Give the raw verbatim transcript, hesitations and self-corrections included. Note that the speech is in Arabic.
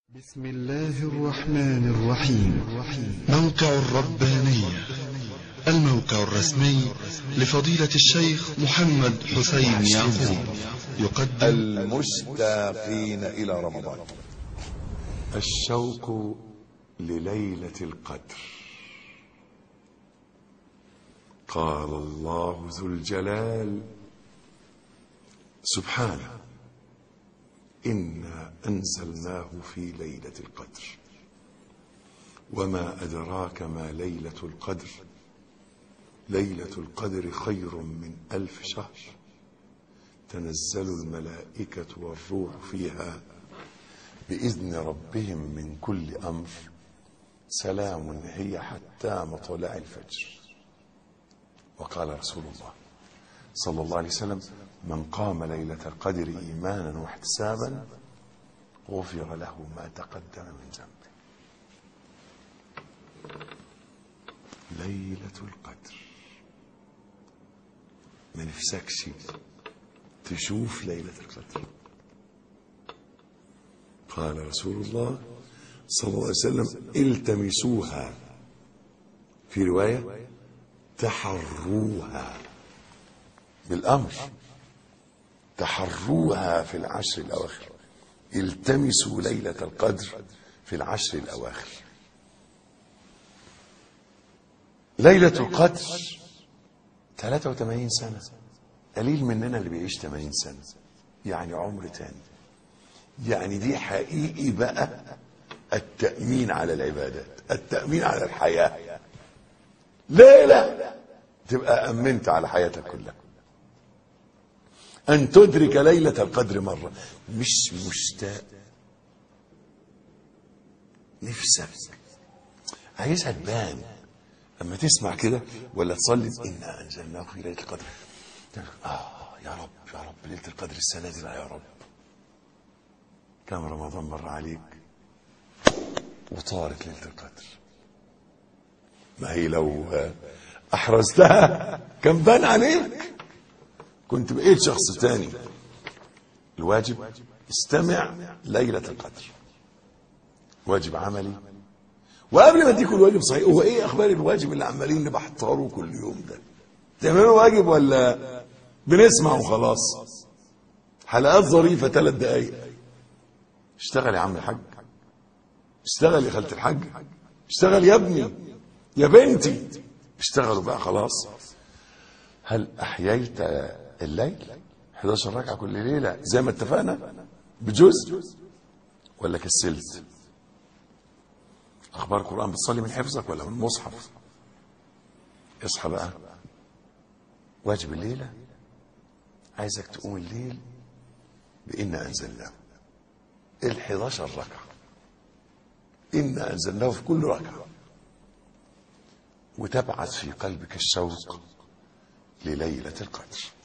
بسم الله الرحمن الرحيم. موقع الربانية، الموقع الرسمي لفضيلة الشيخ محمد حسين يعقوب، يقدم المشتاقين إلى رمضان. الشوق لليلة القدر. قال الله ذو الجلال سبحانه: إنا أنزلناه في ليلة القدر وما أدراك ما ليلة القدر ليلة القدر خير من ألف شهر تنزل الملائكة والروح فيها بإذن ربهم من كل أمر سلام هي حتى مطلع الفجر. وقال رسول الله صلى الله عليه وسلم: من قام ليلة القدر إيمانا واحتسابا غفر له ما تقدم من ذنبه. ليلة القدر، ما نفسكش تشوف ليلة القدر؟ قال رسول الله صلى الله عليه وسلم: التمسوها، في رواية تحروها، بالأمر تحروها في العشر الأواخر. التمسوا ليلة القدر في العشر الأواخر. ليلة القدر ثلاثة وثمانين سنة، قليل مننا اللي بيعيش ثمانين سنة، يعني عمر تاني. يعني دي حقيقي بقى التأمين على العبادات، التأمين على الحياة. ليلة تبقى أمنت على حياتك كلها. أن تدرك ليلة القدر مرة، مش مشتاق، نفسك عايزها تبان لما تسمع كده ولا تصلي: إنا أنزلناه في ليلة القدر. آه يا رب يا رب ليلة القدر السنة دي يا رب. كم رمضان مر عليك وطارت ليلة القدر. ما هي لو أحرزتها كان بان عليك، كنت بقيت شخص تاني. الواجب استمع ليلة القدر، واجب عملي. وقبل ما اديكوا الواجب صحيح، هو ايه اخبار الواجب اللي عمالين نبحثره كل يوم ده؟ تعملوا واجب ولا بنسمع وخلاص؟ حلقات ظريفة ثلاث دقايق. اشتغل يا عم الحاج، اشتغل يا خالة الحاج، اشتغل يا ابني يا بنتي، اشتغلوا بقى خلاص. هل احييت الليل احد عشر ركعة كل ليلة زي ما اتفقنا بجزء، ولا كسلت؟ اخبار القرآن بتصلي من حفظك ولا من مصحف؟ اصحى بقى. واجب الليلة عايزك تقوم الليل بإنا أنزلناه الحد عشر ركعة، إنا أنزلناه في كل ركعة، وتبعث في قلبك الشوق لليلة القدر.